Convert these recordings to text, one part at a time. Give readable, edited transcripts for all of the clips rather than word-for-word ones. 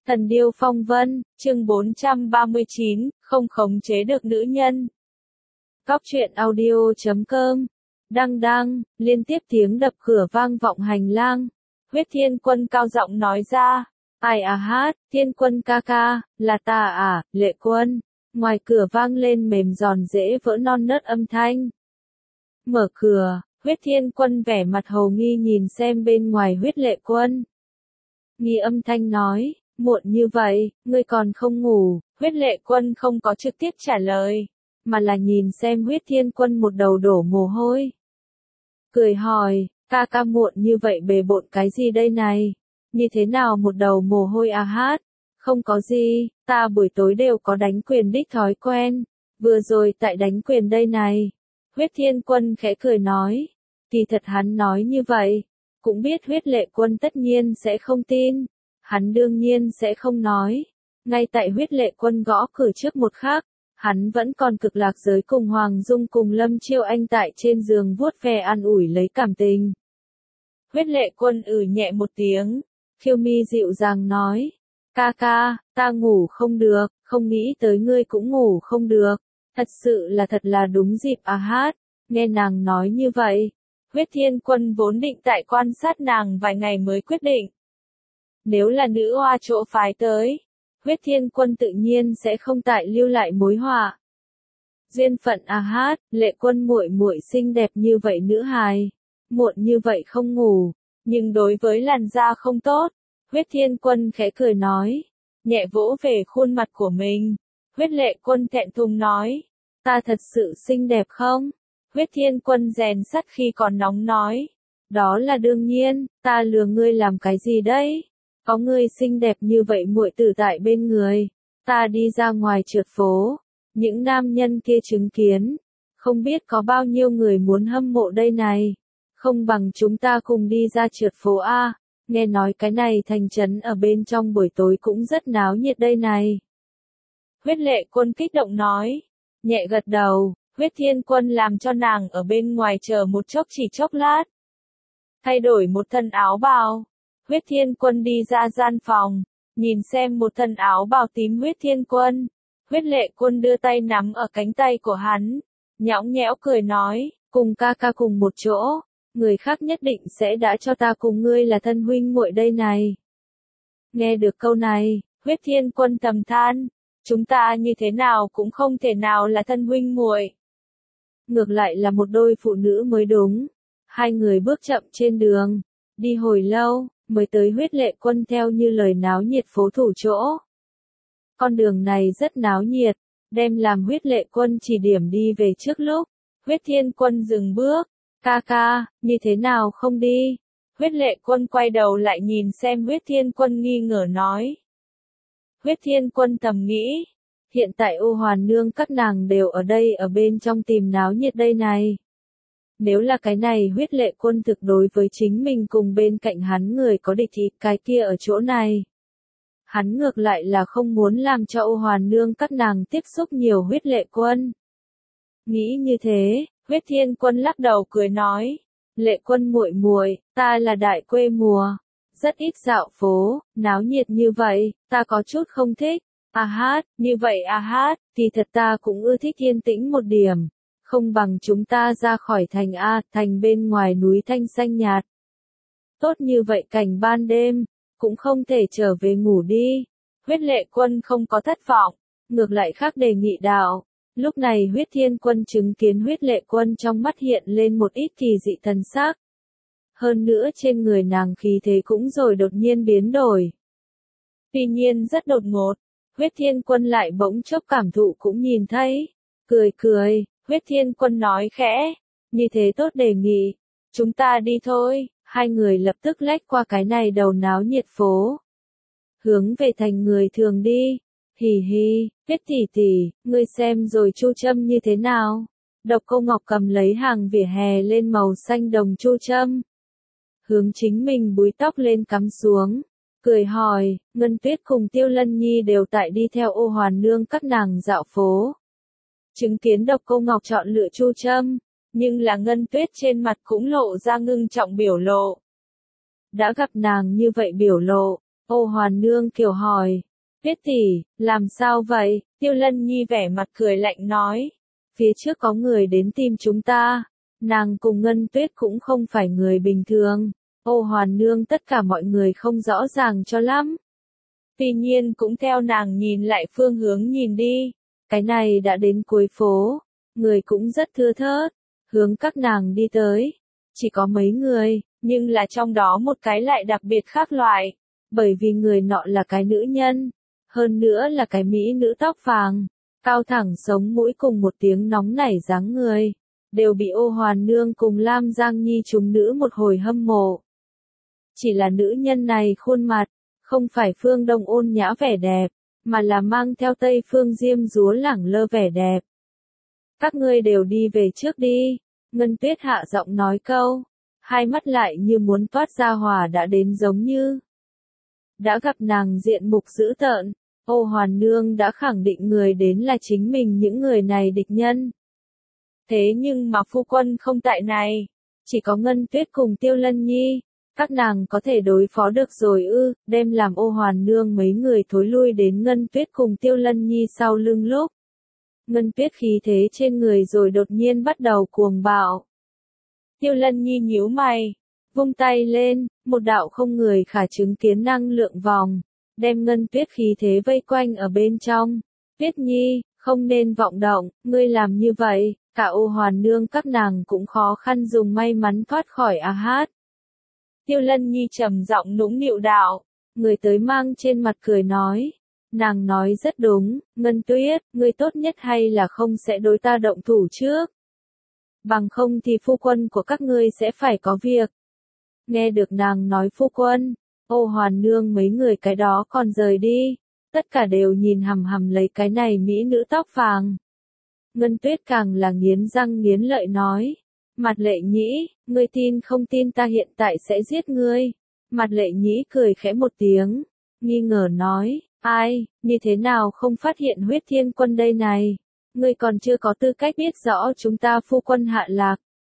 Thần điêu phong vân, chương 439, không khống chế được nữ nhân. Cóc truyện audio.com. Đăng, liên tiếp tiếng đập cửa vang vọng hành lang. Huyết Thiên Quân cao giọng nói ra. Ai à hát, Thiên Quân ca ca, là ta à, Lệ Quân. Ngoài cửa vang lên mềm giòn dễ vỡ non nớt âm thanh. Mở cửa, Huyết Thiên Quân vẻ mặt hầu nghi nhìn xem bên ngoài Huyết Lệ Quân. Nghi âm thanh nói, muộn như vậy, ngươi còn không ngủ. Huyết Lệ Quân không có trực tiếp trả lời, mà là nhìn xem Huyết Thiên Quân một đầu đổ mồ hôi. Cười hỏi, ca ca muộn như vậy bề bộn cái gì đây này? Như thế nào một đầu mồ hôi à hát? Không có gì, ta buổi tối đều có đánh quyền đích thói quen. Vừa rồi tại đánh quyền đây này. Huyết Thiên Quân khẽ cười nói. Kỳ thật hắn nói như vậy, cũng biết Huyết Lệ Quân tất nhiên sẽ không tin. Hắn đương nhiên sẽ không nói. Ngay tại Huyết Lệ Quân gõ cửa trước một khắc, hắn vẫn còn cực lạc giới cùng Hoàng Dung cùng Lâm Chiêu Anh tại trên giường vuốt ve an ủi lấy cảm tình. Huyết Lệ Quân nhẹ một tiếng, khiêu mi dịu dàng nói, ca ca, ta ngủ không được, không nghĩ tới ngươi cũng ngủ không được, thật sự là thật là đúng dịp à hát. Nghe nàng nói như vậy, Huyết Thiên Quân vốn định tại quan sát nàng vài ngày mới quyết định. Nếu là nữ hoa chỗ phái tới, Huyết Thiên Quân tự nhiên sẽ không tại lưu lại mối họa. Duyên phận à hát, Lệ Quân muội muội xinh đẹp như vậy nữ hài, muộn như vậy không ngủ, nhưng đối với làn da không tốt. Huyết Thiên Quân khẽ cười nói, nhẹ vỗ về khuôn mặt của mình. Huyết Lệ Quân thẹn thùng nói, ta thật sự xinh đẹp không? Huyết Thiên Quân rèn sắt khi còn nóng nói, đó là đương nhiên, ta lừa ngươi làm cái gì đấy? Có ngươi xinh đẹp như vậy muội tử tại bên người, ta đi ra ngoài trượt phố, những nam nhân kia chứng kiến, không biết có bao nhiêu người muốn hâm mộ đây này, không bằng chúng ta cùng đi ra trượt phố a. Nghe nói cái này thành trấn ở bên trong buổi tối cũng rất náo nhiệt đây này. Huyết Lệ Quân kích động nói, nhẹ gật đầu. Huyết Thiên Quân làm cho nàng ở bên ngoài chờ một chốc chỉ chốc lát. Thay đổi một thân áo bào. Huyết Thiên Quân đi ra gian phòng, nhìn xem một thân áo bào tím Huyết Thiên Quân. Huyết Lệ Quân đưa tay nắm ở cánh tay của hắn, nhõng nhẽo cười nói, cùng ca ca cùng một chỗ, người khác nhất định sẽ đã cho ta cùng ngươi là thân huynh muội đây này. Nghe được câu này, Huyết Thiên Quân thầm than, chúng ta như thế nào cũng không thể nào là thân huynh muội. Ngược lại là một đôi phụ nữ mới đúng. Hai người bước chậm trên đường, đi hồi lâu, mới tới Huyết Lệ Quân theo như lời náo nhiệt phố thủ chỗ. Con đường này rất náo nhiệt, đem làm Huyết Lệ Quân chỉ điểm đi về trước lúc. Huyết Thiên Quân dừng bước, ca ca, như thế nào không đi? Huyết Lệ Quân quay đầu lại nhìn xem Huyết Thiên Quân nghi ngờ nói. Huyết Thiên Quân thầm nghĩ. Hiện tại Ô Hoàn Nương các nàng đều ở đây ở bên trong tìm náo nhiệt đây này. Nếu là cái này Huyết Lệ Quân thực đối với chính mình cùng bên cạnh hắn người có địch thì cái kia ở chỗ này. Hắn ngược lại là không muốn làm cho Ô Hoàn Nương các nàng tiếp xúc nhiều Huyết Lệ Quân. Nghĩ như thế, Huyết Thiên Quân lắc đầu cười nói, Lệ Quân muội muội, ta là đại quê mùa, rất ít dạo phố, náo nhiệt như vậy, ta có chút không thích. À hát, như vậy à hát, thì thật ta cũng ưa thích yên tĩnh một điểm. Không bằng chúng ta ra khỏi thành A, thành bên ngoài núi thanh xanh nhạt. Tốt như vậy cảnh ban đêm, cũng không thể trở về ngủ đi. Huyết Lệ Quân không có thất vọng, ngược lại khác đề nghị đạo. Lúc này Huyết Thiên Quân chứng kiến Huyết Lệ Quân trong mắt hiện lên một ít kỳ dị thần sắc. Hơn nữa trên người nàng khí thế cũng rồi đột nhiên biến đổi. Tuy nhiên rất đột ngột. Huyết Thiên Quân lại bỗng chốc cảm thụ cũng nhìn thấy. Cười, Huyết Thiên Quân nói khẽ. Như thế tốt đề nghị. Chúng ta đi thôi. Hai người lập tức lách qua cái này đầu náo nhiệt phố. Hướng về thành người thường đi. Hì, Huyết tỷ, ngươi xem rồi chu châm như thế nào? Độc Cô Ngọc cầm lấy hàng vỉa hè lên màu xanh đồng chu châm. Hướng chính mình búi tóc lên cắm xuống. Cười hỏi, Ngân Tuyết cùng Tiêu Lân Nhi đều tại đi theo Ô Hoàn Nương các nàng dạo phố. Chứng kiến Độc Cô Ngọc chọn lựa chu châm, nhưng là Ngân Tuyết trên mặt cũng lộ ra ngưng trọng biểu lộ. Đã gặp nàng như vậy biểu lộ, Ô Hoàn Nương kiểu hỏi. Tuyết tỷ, làm sao vậy? Tiêu Lân Nhi vẻ mặt cười lạnh nói. Phía trước có người đến tìm chúng ta. Nàng cùng Ngân Tuyết cũng không phải người bình thường. Ô Hoàn Nương tất cả mọi người không rõ ràng cho lắm. Tuy nhiên cũng theo nàng nhìn lại phương hướng nhìn đi. Cái này đã đến cuối phố. Người cũng rất thưa thớt. Hướng các nàng đi tới. Chỉ có mấy người, nhưng là trong đó một cái lại đặc biệt khác loại. Bởi vì người nọ là cái nữ nhân. Hơn nữa là cái mỹ nữ tóc vàng. Cao thẳng sống mũi cùng một tiếng nóng nảy dáng người. Đều bị Ô Hoàn Nương cùng Lam Giang Nhi chúng nữ một hồi hâm mộ. Chỉ là nữ nhân này khuôn mặt, không phải phương Đông ôn nhã vẻ đẹp, mà là mang theo Tây phương diêm dúa lẳng lơ vẻ đẹp. Các ngươi đều đi về trước đi, Ngân Tuyết hạ giọng nói câu, hai mắt lại như muốn toát ra hỏa đã đến giống như. Đã gặp nàng diện mục dữ tợn, Ô Hoàn Nương đã khẳng định người đến là chính mình những người này địch nhân. Thế nhưng mà phu quân không tại này, chỉ có Ngân Tuyết cùng Tiêu Lân Nhi. Các nàng có thể đối phó được rồi ư, đem làm Ô Hoàn Nương mấy người thối lui đến Ngân Tuyết cùng Tiêu Lân Nhi sau lưng lúc. Ngân Tuyết khí thế trên người rồi đột nhiên bắt đầu cuồng bạo. Tiêu Lân Nhi nhíu mày, vung tay lên, một đạo không người khả chứng kiến năng lượng vòng, đem Ngân Tuyết khí thế vây quanh ở bên trong. Tuyết Nhi, không nên vọng động, ngươi làm như vậy, cả Ô Hoàn Nương các nàng cũng khó khăn dùng may mắn thoát khỏi hát. Tiêu Lân Nhi trầm giọng nũng nịu đạo, người tới mang trên mặt cười nói. Nàng nói rất đúng, Ngân Tuyết, ngươi tốt nhất hay là không sẽ đối ta động thủ trước. Bằng không thì phu quân của các ngươi sẽ phải có việc. Nghe được nàng nói phu quân, Ô Hoàn Nương mấy người cái đó còn rời đi. Tất cả đều nhìn hằm hằm lấy cái này mỹ nữ tóc vàng. Ngân Tuyết càng là nghiến răng nghiến lợi nói. Mặt Lệ Nhĩ, ngươi tin không tin ta hiện tại sẽ giết ngươi. Mặt Lệ Nhĩ cười khẽ một tiếng, nghi ngờ nói, ai, như thế nào không phát hiện Huyết Thiên Quân đây này? Ngươi còn chưa có tư cách biết rõ chúng ta phu quân hạ lạc.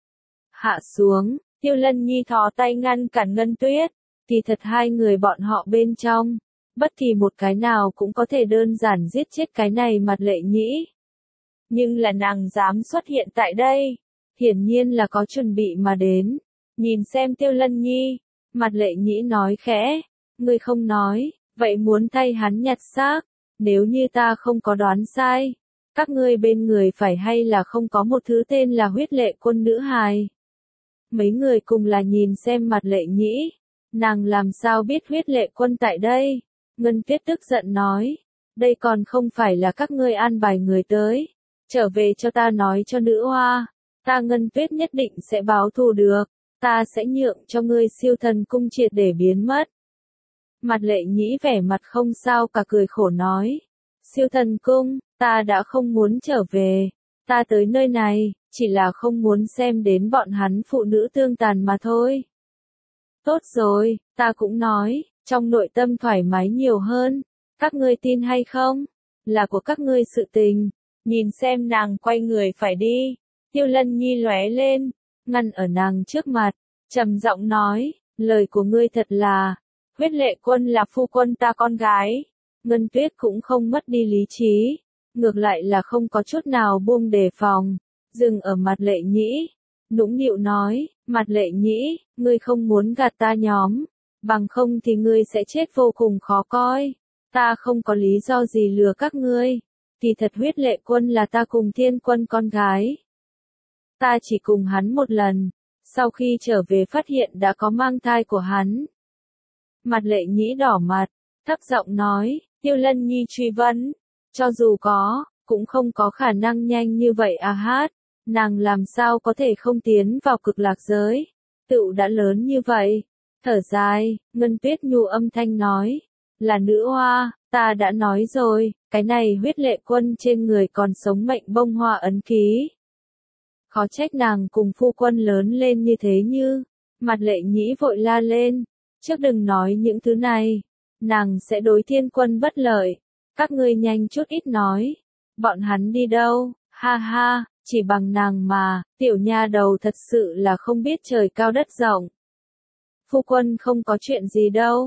Hạ xuống, Tiêu Lân Nhi thò tay ngăn cản Ngân Tuyết, thì thật hai người bọn họ bên trong, bất kỳ một cái nào cũng có thể đơn giản giết chết cái này Mặt Lệ Nhĩ. Nhưng là nàng dám xuất hiện tại đây. Hiển nhiên là có chuẩn bị mà đến. Nhìn xem Tiêu Lân Nhi, Mặt Lệ Nhĩ nói khẽ, ngươi không nói, vậy muốn thay hắn nhặt xác, nếu như ta không có đoán sai, các ngươi bên người phải hay là không có một thứ tên là Huyết Lệ Quân nữ hài. Mấy người cùng là nhìn xem Mặt Lệ Nhĩ, nàng làm sao biết Huyết Lệ Quân tại đây? Ngân Tuyết tức giận nói, đây còn không phải là các ngươi an bài người tới, trở về cho ta nói cho nữ hoa. Ta Ngân Tuyết nhất định sẽ báo thù được, ta sẽ nhượng cho ngươi siêu thần cung triệt để biến mất. Mặt Lệ Nhĩ vẻ mặt không sao cả cười khổ nói. Siêu thần cung, ta đã không muốn trở về. Ta tới nơi này, chỉ là không muốn xem đến bọn hắn phụ nữ tương tàn mà thôi. Tốt rồi, ta cũng nói, trong nội tâm thoải mái nhiều hơn. Các ngươi tin hay không? Là của các ngươi sự tình. Nhìn xem nàng quay người phải đi. Tiêu Lân Nhi lóe lên, ngăn ở nàng trước mặt, trầm giọng nói, lời của ngươi thật là, Huyết Lệ Quân là phu quân ta con gái. Ngân Tuyết cũng không mất đi lý trí, ngược lại là không có chút nào buông đề phòng, dừng ở Mặt Lệ Nhĩ, nũng nịu nói, Mặt Lệ Nhĩ, ngươi không muốn gạt ta nhóm, bằng không thì ngươi sẽ chết vô cùng khó coi, ta không có lý do gì lừa các ngươi, kỳ thật Huyết Lệ Quân là ta cùng Thiên Quân con gái. Ta chỉ cùng hắn một lần, sau khi trở về phát hiện đã có mang thai của hắn. Mặt Lệ Nhĩ đỏ mặt, thấp giọng nói, Tiêu Lân Nhi truy vấn, cho dù có, cũng không có khả năng nhanh như vậy hát, nàng làm sao có thể không tiến vào cực lạc giới, tựu đã lớn như vậy. Thở dài, Ngân Tuyết nhu âm thanh nói, là nữ hoa, ta đã nói rồi, cái này Huyết Lệ Quân trên người còn sống mệnh bông hoa ấn ký. Khó trách nàng cùng phu quân lớn lên như thế như, Mặt Lệ Nhĩ vội la lên, trước đừng nói những thứ này, nàng sẽ đối Thiên Quân bất lợi, các ngươi nhanh chút ít nói, bọn hắn đi đâu, ha ha, chỉ bằng nàng mà, tiểu nha đầu thật sự là không biết trời cao đất rộng. Phu quân không có chuyện gì đâu,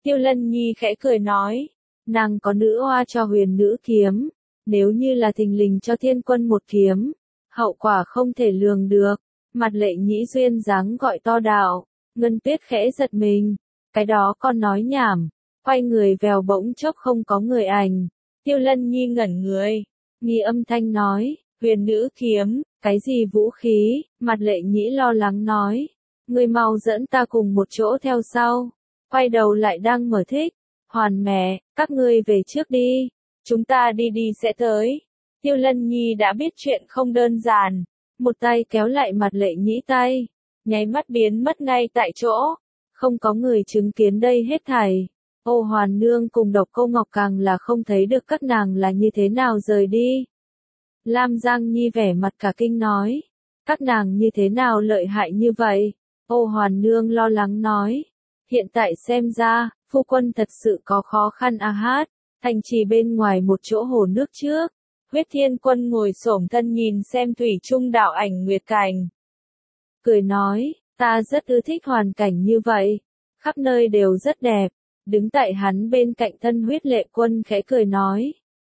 Tiêu Lân Nhi khẽ cười nói, nàng có nữ oa cho huyền nữ kiếm, nếu như là thình lình cho thiên quân một kiếm, hậu quả không thể lường được. Mặt Lệ Nhĩ duyên dáng gọi to đạo, Ngân Tuyết khẽ giật mình, cái đó con nói nhảm, quay người vèo bỗng chốc không có người ảnh. Tiêu Lân Nhi ngẩn người, nghi âm thanh nói, huyền nữ kiếm, cái gì vũ khí? Mặt Lệ Nhĩ lo lắng nói, người mau dẫn ta cùng một chỗ theo sau. Quay đầu lại đang mở thích, Hoàn mẹ, các ngươi về trước đi, chúng ta đi đi sẽ tới. Tiêu Lân Nhi đã biết chuyện không đơn giản, một tay kéo lại Mặt Lệ Nhĩ tay, nháy mắt biến mất ngay tại chỗ, không có người chứng kiến đây hết thảy. Ô Hoàn Nương cùng Độc Cô Ngọc càng là không thấy được các nàng là như thế nào rời đi. Lam Giang Nhi vẻ mặt cả kinh nói, các nàng như thế nào lợi hại như vậy? Ô Hoàn Nương lo lắng nói, hiện tại xem ra, phu quân thật sự có khó khăn a hát. Thành trì bên ngoài một chỗ hồ nước trước, Huyết Thiên Quân ngồi xổm thân nhìn xem thủy trung đạo ảnh nguyệt cảnh. Cười nói, ta rất ưa thích hoàn cảnh như vậy, khắp nơi đều rất đẹp. Đứng tại hắn bên cạnh thân Huyết Lệ Quân khẽ cười nói,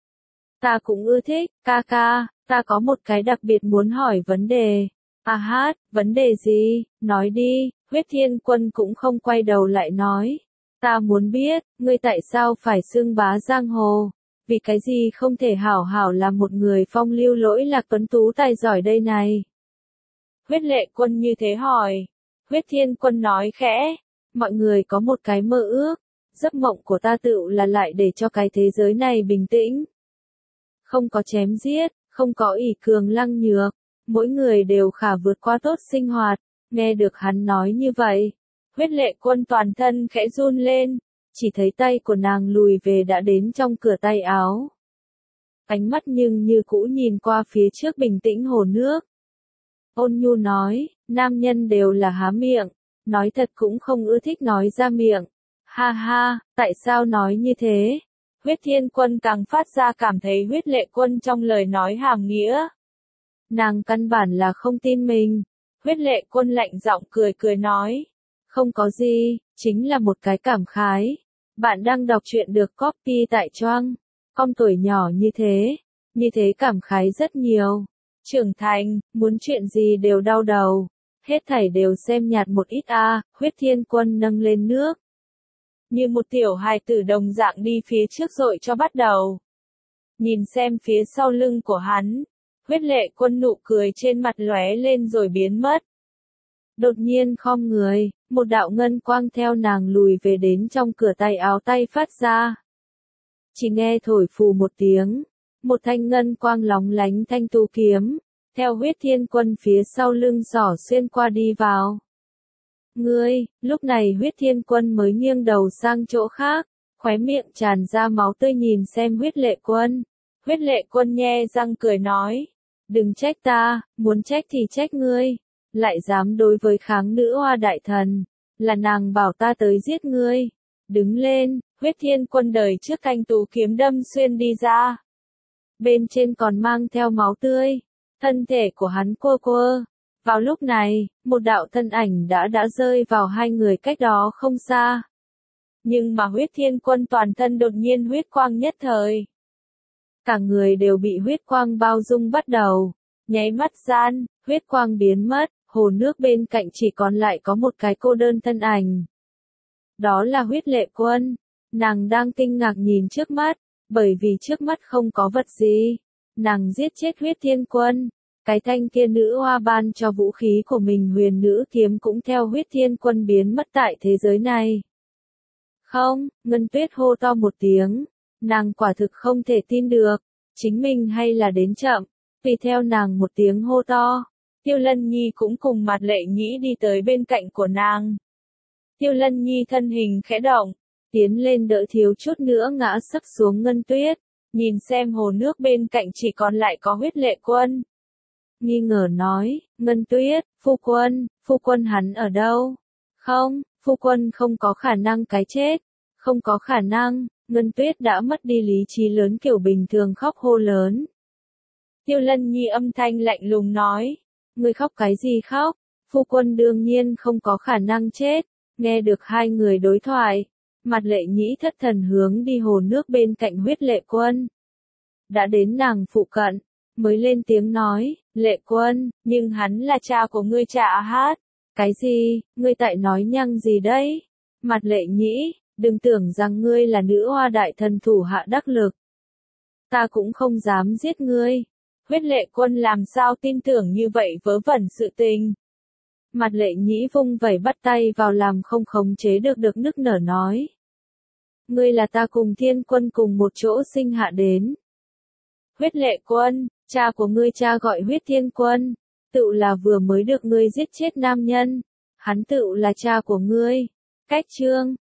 ta cũng ưa thích, ca ca, ta có một cái đặc biệt muốn hỏi vấn đề. A hát, vấn đề gì, nói đi. Huyết Thiên Quân cũng không quay đầu lại nói, ta muốn biết, ngươi tại sao phải xưng bá giang hồ, vì cái gì không thể hảo hảo làm một người phong lưu lỗi lạc tuấn tú tài giỏi đây này. Huyết Lệ Quân như thế hỏi, Huyết Thiên Quân nói khẽ, mọi người có một cái mơ ước, giấc mộng của ta tựu là lại để cho cái thế giới này bình tĩnh. Không có chém giết, không có ỷ cường lăng nhược, mỗi người đều khả vượt qua tốt sinh hoạt. Nghe được hắn nói như vậy, Huyết Lệ Quân toàn thân khẽ run lên, chỉ thấy tay của nàng lùi về đã đến trong cửa tay áo. Ánh mắt nhưng như cũ nhìn qua phía trước bình tĩnh hồ nước. Ôn nhu nói, nam nhân đều là há miệng, nói thật cũng không ưa thích nói ra miệng. Ha ha, tại sao nói như thế? Huyết Thiên Quân càng phát ra cảm thấy Huyết Lệ Quân trong lời nói hàm nghĩa. Nàng căn bản là không tin mình. Huyết Lệ Quân lạnh giọng cười cười nói, không có gì, chính là một cái cảm khái. Bạn đang đọc truyện được copy tại Choang. Con tuổi nhỏ như thế cảm khái rất nhiều. Trưởng thành, muốn chuyện gì đều đau đầu. Hết thảy đều xem nhạt một ít a. Huyết Thiên Quân nâng lên nước, như một tiểu hài tử đồng dạng đi phía trước rồi cho bắt đầu. Nhìn xem phía sau lưng của hắn, Huyết Lệ Quân nụ cười trên mặt lóe lên rồi biến mất. Đột nhiên khom người, một đạo ngân quang theo nàng lùi về đến trong cửa tay áo tay phát ra. Chỉ nghe thổi phù một tiếng, một thanh ngân quang lóng lánh thanh tu kiếm, theo Huyết Thiên Quân phía sau lưng xỏ xuyên qua đi vào. Ngươi, lúc này Huyết Thiên Quân mới nghiêng đầu sang chỗ khác, khóe miệng tràn ra máu tươi nhìn xem Huyết Lệ Quân. Huyết Lệ Quân nhe răng cười nói, đừng trách ta, muốn trách thì trách ngươi, lại dám đối với kháng nữ hoa đại thần, là nàng bảo ta tới giết ngươi. Đứng lên, Huyết Thiên Quân đời trước thanh tú kiếm đâm xuyên đi ra. Bên trên còn mang theo máu tươi, thân thể của hắn quơ quơ. Vào lúc này, một đạo thân ảnh đã rơi vào hai người cách đó không xa. Nhưng mà Huyết Thiên Quân toàn thân đột nhiên huyết quang nhất thời. Cả người đều bị huyết quang bao dung bắt đầu. Nháy mắt gian, huyết quang biến mất, hồ nước bên cạnh chỉ còn lại có một cái cô đơn thân ảnh. Đó là Huyết Lệ Quân. Nàng đang kinh ngạc nhìn trước mắt, bởi vì trước mắt không có vật gì. Nàng giết chết Huyết Thiên Quân. Cái thanh kia nữ hoa ban cho vũ khí của mình huyền nữ kiếm cũng theo Huyết Thiên Quân biến mất tại thế giới này. Không, Ngân Tuyết hô to một tiếng. Nàng quả thực không thể tin được. Chính mình hay là đến chậm. Tùy theo nàng một tiếng hô to. Tiêu Lân Nhi cũng cùng Mặt Lệ Nhĩ đi tới bên cạnh của nàng. Tiêu Lân Nhi thân hình khẽ động, tiến lên đỡ thiếu chút nữa ngã sấp xuống Ngân Tuyết. Nhìn xem hồ nước bên cạnh chỉ còn lại có Huyết Lệ Quân. Nghi ngờ nói, Ngân Tuyết, phu quân hắn ở đâu? Không, phu quân không có khả năng cái chết. Không có khả năng, Ngân Tuyết đã mất đi lý trí lớn kiểu bình thường khóc hô lớn. Tiêu Lân Nhi âm thanh lạnh lùng nói, ngươi khóc cái gì khóc? Phu quân đương nhiên không có khả năng chết. Nghe được hai người đối thoại, Mặt Lệ Nhĩ thất thần hướng đi hồ nước bên cạnh Huyết Lệ Quân. Đã đến nàng phụ cận, mới lên tiếng nói, Lệ Quân, nhưng hắn là cha của ngươi Trạ Hát. Cái gì, ngươi tại nói nhăng gì đấy? Mặt Lệ Nhĩ, đừng tưởng rằng ngươi là nữ hoa đại thần thủ hạ đắc lực. Ta cũng không dám giết ngươi. Huyết Lệ Quân làm sao tin tưởng như vậy vớ vẩn sự tình. Mặt Lệ Nhĩ vung vẩy bắt tay vào làm không khống chế được nức nở nói. Ngươi là ta cùng Thiên Quân cùng một chỗ sinh hạ đến. Huyết Lệ Quân, cha của ngươi cha gọi Huyết Thiên Quân, tự là vừa mới được ngươi giết chết nam nhân. Hắn tự là cha của ngươi. Cách chương